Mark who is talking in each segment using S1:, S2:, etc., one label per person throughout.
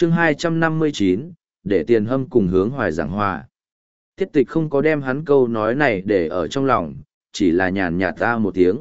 S1: chương 259, để tiền hâm cùng hướng hoài giảng hòa. Tiết tịch không có đem hắn câu nói này để ở trong lòng, chỉ là nhàn nhạt ra một tiếng.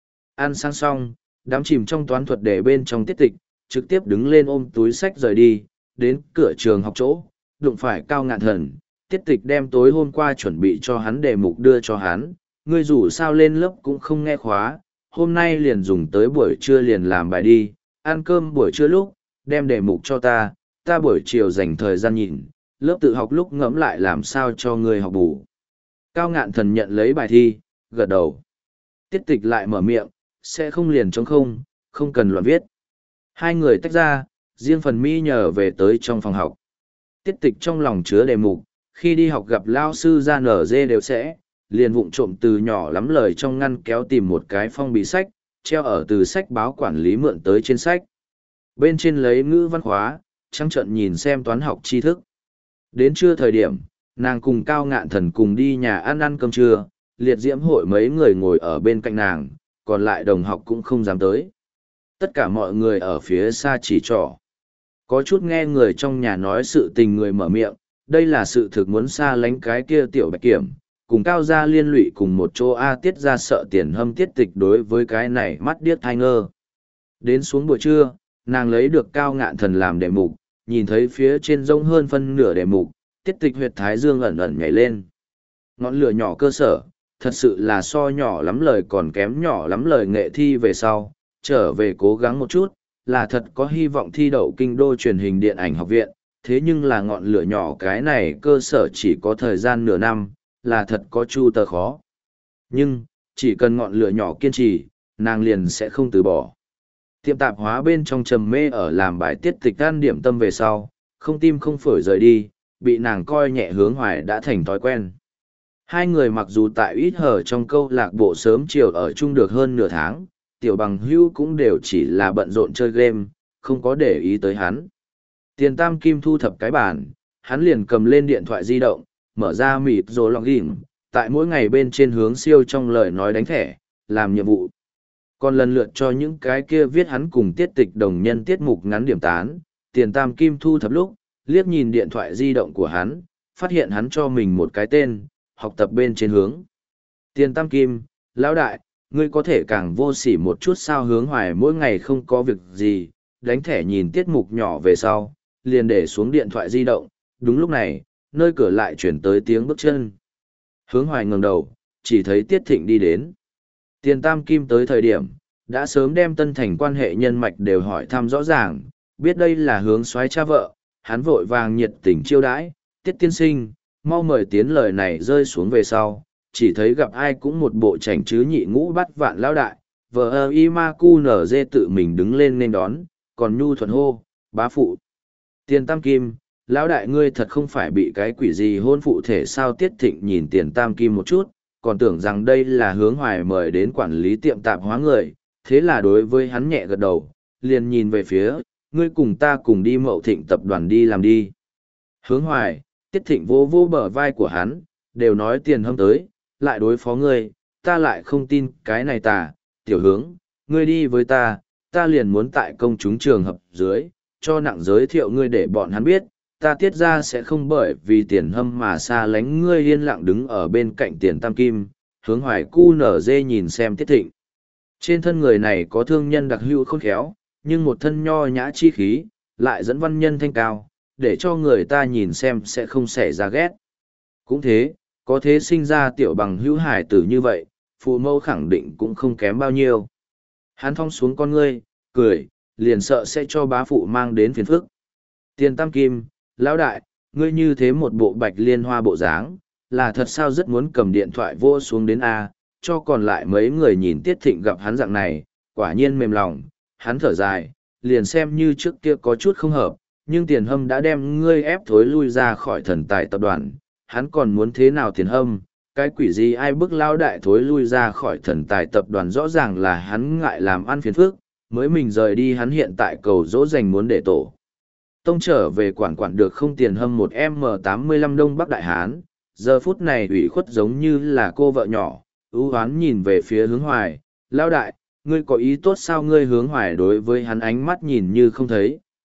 S1: Ăn sáng xong, đám chìm trong toán thuật để bên trong tiết tịch, trực tiếp đứng lên ôm túi sách rời đi, đến cửa trường học chỗ, đụng phải Cao Ngạn Thần. Tiết tịch đem tối hôm qua chuẩn bị cho hắn đề mục đưa cho hắn, ngươi dù sao lên lớp cũng không nghe khóa, hôm nay liền dùng tới buổi trưa liền làm bài đi, ăn cơm buổi trưa lúc, đem đề mục cho ta buổi chiều dành thời gian nhìn, lớp tự học lúc ngẫm lại làm sao cho ngươi học bù. Cao Ngạn Thần nhận lấy bài thi, gật đầu. Tiết tịch lại mở miệng, sẽ không liền trống không, không cần loạn viết. Hai người tách ra, riêng phần mi nhờ về tới trong phòng học. Tiết tịch trong lòng chứa đề mục, khi đi học gặp lao sư ra nở dê đều sẽ, liền vụng trộm từ nhỏ lắm lời trong ngăn kéo tìm một cái phong bì sách, treo ở từ sách báo quản lý mượn tới trên sách. Bên trên lấy ngữ văn khóa, trăng trận nhìn xem toán học tri thức. Đến trưa thời điểm, nàng cùng Cao Ngạn Thần cùng đi nhà ăn cơm trưa, liệt diễm hội mấy người ngồi ở bên cạnh nàng, còn lại đồng học cũng không dám tới. Tất cả mọi người ở phía xa chỉ trỏ. Có chút nghe người trong nhà nói sự tình người mở miệng, đây là sự thực muốn xa lánh cái kia tiểu bạch kiểm, cùng Cao gia liên lụy cùng một chỗ A Tiết ra sợ tiền hâm tiết tịch đối với cái này mắt điếc thai ngơ. Đến xuống buổi trưa, nàng lấy được Cao Ngạn Thần làm đề mục, nhìn thấy phía trên rông hơn phân nửa đề mục, tiết tịch huyệt thái dương ẩn ẩn nhảy lên. Ngọn lửa nhỏ cơ sở, thật sự là so nhỏ lắm lời còn kém nhỏ lắm lời nghệ thi về sau, trở về cố gắng một chút, là thật có hy vọng thi đậu kinh đô truyền hình điện ảnh học viện, thế nhưng là ngọn lửa nhỏ cái này cơ sở chỉ có thời gian nửa năm, là thật có chu tờ khó. Nhưng, chỉ cần ngọn lửa nhỏ kiên trì, nàng liền sẽ không từ bỏ. Tiệm tạp hóa bên trong trầm mê ở làm bài tiết tịch ăn điểm tâm về sau, không tim không phổi rời đi, bị nàng coi nhẹ hướng hoài đã thành thói quen. Hai người mặc dù tại ít hở trong câu lạc bộ sớm chiều ở chung được hơn nửa tháng, tiểu bằng hưu cũng đều chỉ là bận rộn chơi game, không có để ý tới hắn. Tiền tam kim thu thập cái bàn, hắn liền cầm lên điện thoại di động, mở ra mịt rồi login, tại mỗi ngày bên trên hướng siêu trong lời nói đánh thẻ, làm nhiệm vụ. Còn lần lượt cho những cái kia viết hắn cùng tiết tịch đồng nhân tiết mục ngắn điểm tán, tiền tam kim thu thập lúc, liếc nhìn điện thoại di động của hắn, phát hiện hắn cho mình một cái tên, học tập bên trên hướng. Tiền tam kim, lão đại, ngươi có thể càng vô sỉ một chút sao hướng hoài mỗi ngày không có việc gì, đánh thẻ nhìn tiết mục nhỏ về sau, liền để xuống điện thoại di động, đúng lúc này, nơi cửa lại chuyển tới tiếng bước chân. Hướng hoài ngẩng đầu, chỉ thấy Tiết Thịnh đi đến. Tiền tam kim tới thời điểm, đã sớm đem Tân Thành quan hệ nhân mạch đều hỏi thăm rõ ràng, biết đây là hướng soái cha vợ, hắn vội vàng nhiệt tình chiêu đãi, Tiết tiên sinh, mau mời tiến lời này rơi xuống về sau, chỉ thấy gặp ai cũng một bộ chảnh chứ nhị ngũ bắt vạn lão đại, vợ y ma cu nở dê tự mình đứng lên nên đón, còn nhu thuận hô, bá phụ. Tiền tam kim, lão đại ngươi thật không phải bị cái quỷ gì hôn phụ thể sao? Tiết Thịnh nhìn tiền tam kim một chút, còn tưởng rằng đây là hướng hoài mời đến quản lý tiệm tạp hóa người, thế là đối với hắn nhẹ gật đầu, liền nhìn về phía, ngươi cùng ta cùng đi Mậu Thịnh tập đoàn đi làm đi. Hướng hoài, Tiết Thịnh vô vô bờ vai của hắn, đều nói tiền hâm tới, lại đối phó ngươi, ta lại không tin cái này tà, tiểu hướng, ngươi đi với ta liền muốn tại công chúng trường hợp dưới, cho nặng giới thiệu ngươi để bọn hắn biết, ta tiết ra sẽ không bởi vì tiền hâm mà xa lánh ngươi. Yên lặng đứng ở bên cạnh tiền tam kim, hướng hoài cu nở dê nhìn xem Tiết Thịnh. Trên thân người này có thương nhân đặc hữu khôn khéo, nhưng một thân nho nhã chi khí, lại dẫn văn nhân thanh cao, để cho người ta nhìn xem sẽ không xảy ra ghét. Cũng thế, có thế sinh ra tiểu bằng hữu hải tử như vậy, phụ mẫu khẳng định cũng không kém bao nhiêu. Hắn thong xuống con ngươi, cười, liền sợ sẽ cho bá phụ mang đến phiền phức. Tiền tam kim, lão đại, ngươi như thế một bộ bạch liên hoa bộ dáng, là thật sao rất muốn cầm điện thoại vô xuống đến A, cho còn lại mấy người nhìn Tiết Thịnh gặp hắn dạng này, quả nhiên mềm lòng, hắn thở dài, liền xem như trước kia có chút không hợp, nhưng tiền hâm đã đem ngươi ép thối lui ra khỏi thần tài tập đoàn, hắn còn muốn thế nào tiền hâm, cái quỷ gì ai bức lão đại thối lui ra khỏi thần tài tập đoàn, rõ ràng là hắn ngại làm ăn phiền phức, mới mình rời đi. Hắn hiện tại cầu dỗ dành muốn để tổ tông trở về quản được không? Tiền hâm một M85 Đông Bắc Đại Hán, giờ phút này ủy khuất giống như là cô vợ nhỏ, ưu hoán nhìn về phía hướng hoài, lão đại, ngươi có ý tốt sao? Ngươi hướng hoài đối với hắn ánh mắt nhìn như không thấy,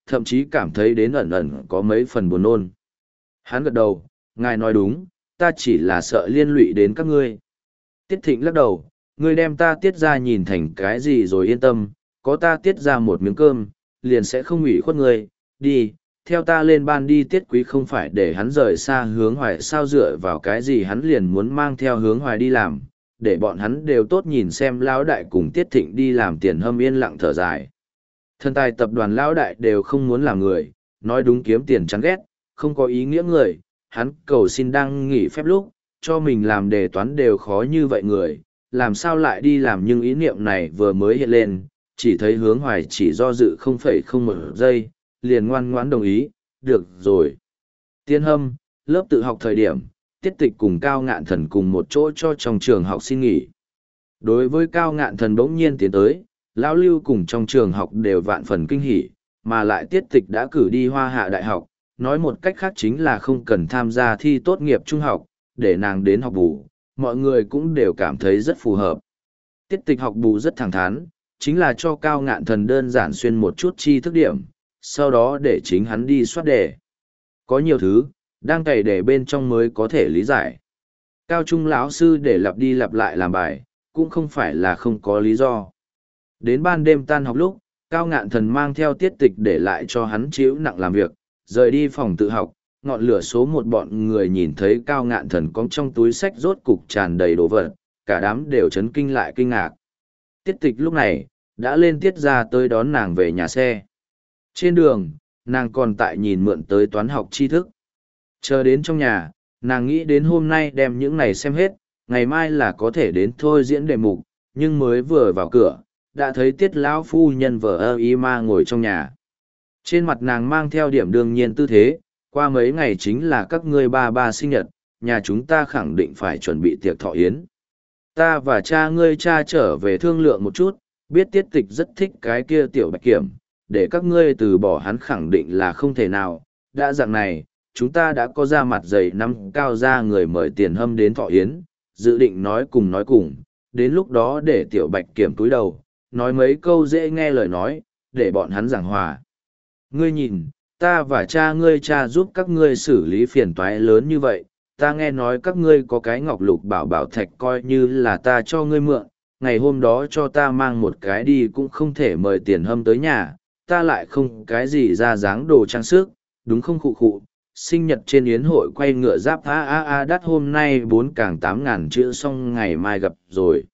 S1: thậm chí cảm thấy đến ẩn ẩn có mấy phần buồn nôn. Hắn gật đầu, ngài nói đúng, ta chỉ là sợ liên lụy đến các ngươi. Tiết Thịnh lắc đầu, ngươi đem ta tiết ra nhìn thành cái gì rồi yên tâm, có ta tiết ra một miếng cơm, liền sẽ không ủy khuất ngươi, đi, theo ta lên ban đi. Tiết Quý không phải để hắn rời xa Hướng Hoài sao, dựa vào cái gì hắn liền muốn mang theo Hướng Hoài đi làm, để bọn hắn đều tốt nhìn xem lão đại cùng Tiết Thịnh đi làm. Tiền Hâm yên lặng thở dài. Thần tài tập đoàn lão đại đều không muốn làm người, nói đúng kiếm tiền chán ghét, không có ý nghĩa người, hắn cầu xin đang nghỉ phép lúc, cho mình làm đề toán đều khó như vậy người, làm sao lại đi làm. Nhưng ý niệm này vừa mới hiện lên, chỉ thấy Hướng Hoài chỉ do dự 0,01 giây, liền ngoan ngoãn đồng ý, được rồi. Tiên Hâm, lớp tự học thời điểm, Tiết Tịch cùng Cao Ngạn Thần cùng một chỗ cho trong trường học xin nghỉ. Đối với Cao Ngạn Thần bỗng nhiên tiến tới, Lão Lưu cùng trong trường học đều vạn phần kinh hỉ, mà lại Tiết Tịch đã cử đi Hoa Hạ Đại học, nói một cách khác chính là không cần tham gia thi tốt nghiệp trung học, để nàng đến học bù, mọi người cũng đều cảm thấy rất phù hợp. Tiết Tịch học bù rất thẳng thắn, chính là cho Cao Ngạn Thần đơn giản xuyên một chút tri thức điểm, sau đó để chính hắn đi soát đề. Có nhiều thứ, đang cày đề bên trong mới có thể lý giải. Cao trung lão sư để lặp đi lặp lại làm bài, cũng không phải là không có lý do. Đến ban đêm tan học lúc, Cao Ngạn Thần mang theo Tiết Tịch để lại cho hắn chịu nặng làm việc, rời đi phòng tự học. Ngọn lửa số một bọn người nhìn thấy Cao Ngạn Thần có trong túi sách rốt cục tràn đầy đồ vật, cả đám đều chấn kinh lại kinh ngạc. Tiết Tịch lúc này, đã lên tiết ra tới đón nàng về nhà xe. Trên đường, nàng còn tại nhìn mượn tới toán học tri thức. Chờ đến trong nhà, nàng nghĩ đến hôm nay đem những này xem hết, ngày mai là có thể đến thôi diễn đề mục, nhưng mới vừa vào cửa, đã thấy Tiết lão phu nhân vợ ơ y ma ngồi trong nhà. Trên mặt nàng mang theo điểm đương nhiên tư thế, qua mấy ngày chính là các ngươi ba sinh nhật, nhà chúng ta khẳng định phải chuẩn bị tiệc thọ yến. Ta và cha ngươi cha trở về thương lượng một chút, biết Tiết Tịch rất thích cái kia tiểu Bạch Kiểm, để các ngươi từ bỏ hắn khẳng định là không thể nào. Đã dạng này, chúng ta đã có ra mặt dày năm cao ra người mời Tiền Hâm đến thọ yến, dự định nói cùng, đến lúc đó để tiểu Bạch Kiểm túi đầu, nói mấy câu dễ nghe lời nói, để bọn hắn giảng hòa. Ngươi nhìn, ta và cha ngươi cha giúp các ngươi xử lý phiền toái lớn như vậy, ta nghe nói các ngươi có cái ngọc lục bảo bảo thạch coi như là ta cho ngươi mượn, ngày hôm đó cho ta mang một cái đi cũng không thể mời Tiền Hâm tới nhà, ta lại không cái gì ra dáng đồ trang sức, đúng không khụ khụ. Sinh nhật trên yến hội quay ngựa giáp đắt hôm nay 4 càng 8.000 chữ xong ngày mai gặp rồi.